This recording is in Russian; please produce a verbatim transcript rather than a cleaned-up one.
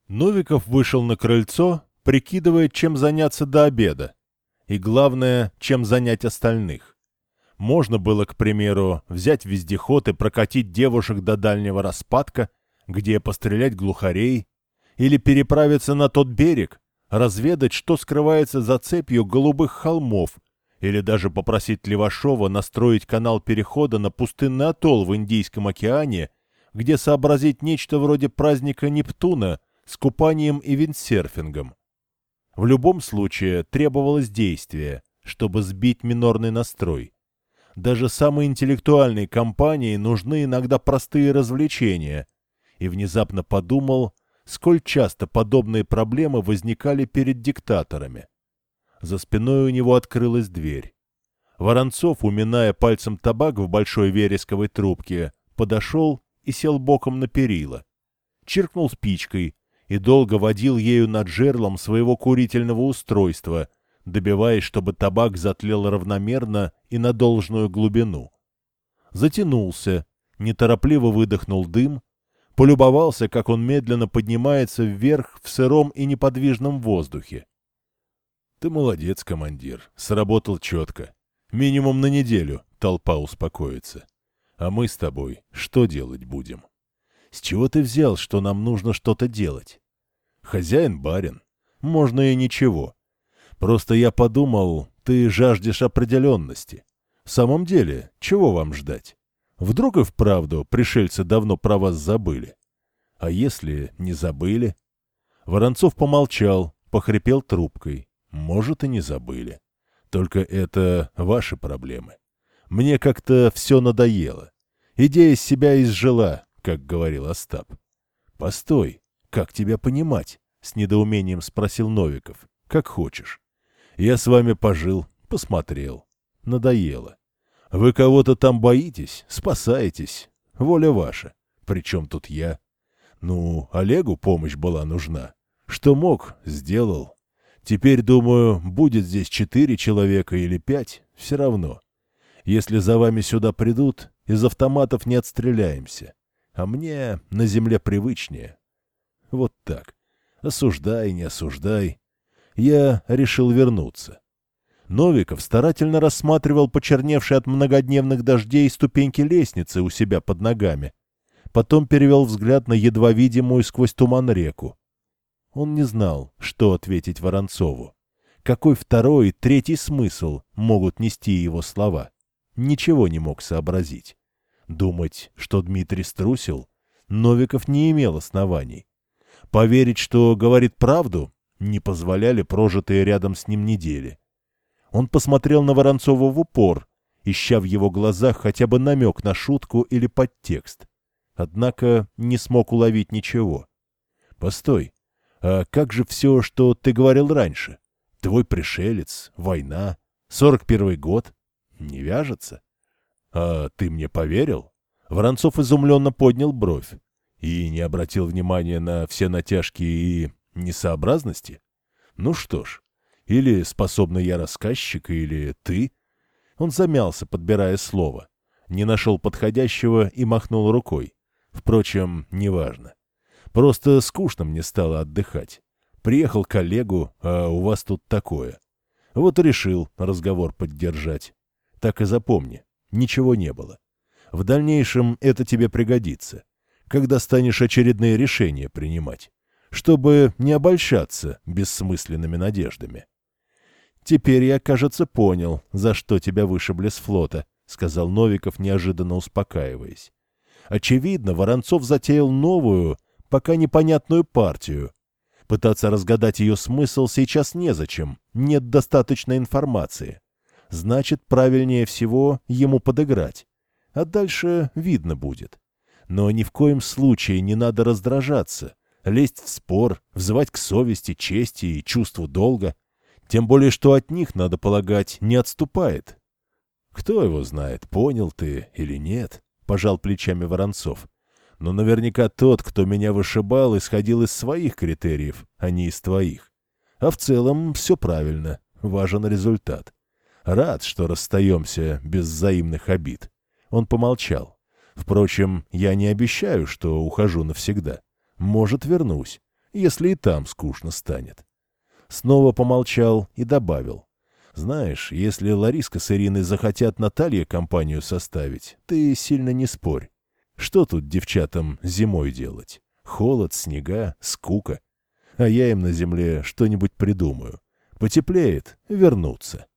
Новиков вышел на крыльцо, прикидывая, чем заняться до обеда. И главное, чем занять остальных. Можно было, к примеру, взять вездеход и прокатить девушек до дальнего распадка, где пострелять глухарей, или переправиться на тот берег, разведать, что скрывается за цепью голубых холмов, или даже попросить Левашова настроить канал перехода на пустынный атолл в Индийском океане, где сообразить нечто вроде праздника Нептуна с купанием и виндсерфингом. В любом случае требовалось действие, чтобы сбить минорный настрой. Даже самой интеллектуальной компании нужны иногда простые развлечения. И внезапно подумал, сколь часто подобные проблемы возникали перед диктаторами. За спиной у него открылась дверь. Воронцов, уминая пальцем табак в большой вересковой трубке, подошел и сел боком на перила. Чиркнул спичкой и долго водил ею над жерлом своего курительного устройства, добиваясь, чтобы табак затлел равномерно и на должную глубину. Затянулся, неторопливо выдохнул дым, полюбовался, как он медленно поднимается вверх в сыром и неподвижном воздухе. — Ты молодец, командир, сработал четко. Минимум на неделю толпа успокоится. А мы с тобой что делать будем? С чего ты взял, что нам нужно что-то делать? Хозяин барин. Можно и ничего. Просто я подумал, ты жаждешь определенности. В самом деле, чего вам ждать? Вдруг и вправду пришельцы давно про вас забыли? А если не забыли? Воронцов помолчал, похрипел трубкой. Может, и не забыли. Только это ваши проблемы. Мне как-то все надоело. Идея себя изжила, как говорил Остап. Постой, как тебя понимать? С недоумением спросил Новиков. Как хочешь. Я с вами пожил, посмотрел. Надоело. Вы кого-то там боитесь, спасаетесь. Воля ваша. Причем тут я? Ну, Олегу помощь была нужна. Что мог, сделал. Теперь, думаю, будет здесь четыре человека или пять, все равно. Если за вами сюда придут, из автоматов не отстреляемся. А мне на земле привычнее. Вот так. Осуждай, не осуждай. Я решил вернуться. Новиков старательно рассматривал почерневшие от многодневных дождей ступеньки лестницы у себя под ногами. Потом перевел взгляд на едва видимую сквозь туман реку. Он не знал, что ответить Воронцову. Какой второй и третий смысл могут нести его слова? Ничего не мог сообразить. Думать, что Дмитрий струсил, Новиков не имел оснований. Поверить, что говорит правду, не позволяли прожитые рядом с ним недели. Он посмотрел на Воронцова в упор, ища в его глазах хотя бы намек на шутку или подтекст. Однако не смог уловить ничего. «Постой, а как же все, что ты говорил раньше? Твой пришелец, война, сорок первый год? Не вяжется? А ты мне поверил?» Воронцов изумленно поднял бровь и не обратил внимания на все натяжки и несообразности. Ну что ж, или способный я рассказчик, или ты. Он замялся, подбирая слово. Не нашел подходящего и махнул рукой. Впрочем, неважно. Просто скучно мне стало отдыхать. Приехал к Олегу, а у вас тут такое. Вот и решил разговор поддержать. Так и запомни, ничего не было. В дальнейшем это тебе пригодится, когда станешь очередные решения принимать, чтобы не обольщаться бессмысленными надеждами. «Теперь я, кажется, понял, за что тебя вышибли с флота», — сказал Новиков, неожиданно успокаиваясь. Очевидно, Воронцов затеял новую, пока непонятную партию. Пытаться разгадать ее смысл сейчас незачем, нет достаточной информации. Значит, правильнее всего ему подыграть. А дальше видно будет. Но ни в коем случае не надо раздражаться, лезть в спор, взывать к совести, чести и чувству долга. Тем более, что от них, надо полагать, не отступает. Кто его знает, понял ты или нет, пожал плечами Воронцов. Но наверняка тот, кто меня вышибал, исходил из своих критериев, а не из твоих. А в целом все правильно, важен результат. Рад, что расстаемся без взаимных обид. Он помолчал. Впрочем, я не обещаю, что ухожу навсегда. Может, вернусь. если и там скучно станет. Снова помолчал и добавил. Знаешь, если Лариска с Ириной захотят Наталье компанию составить, ты сильно не спорь. Что тут девчатам зимой делать? Холод, снега, скука. А я им на земле что-нибудь придумаю. Потеплеет — вернутся.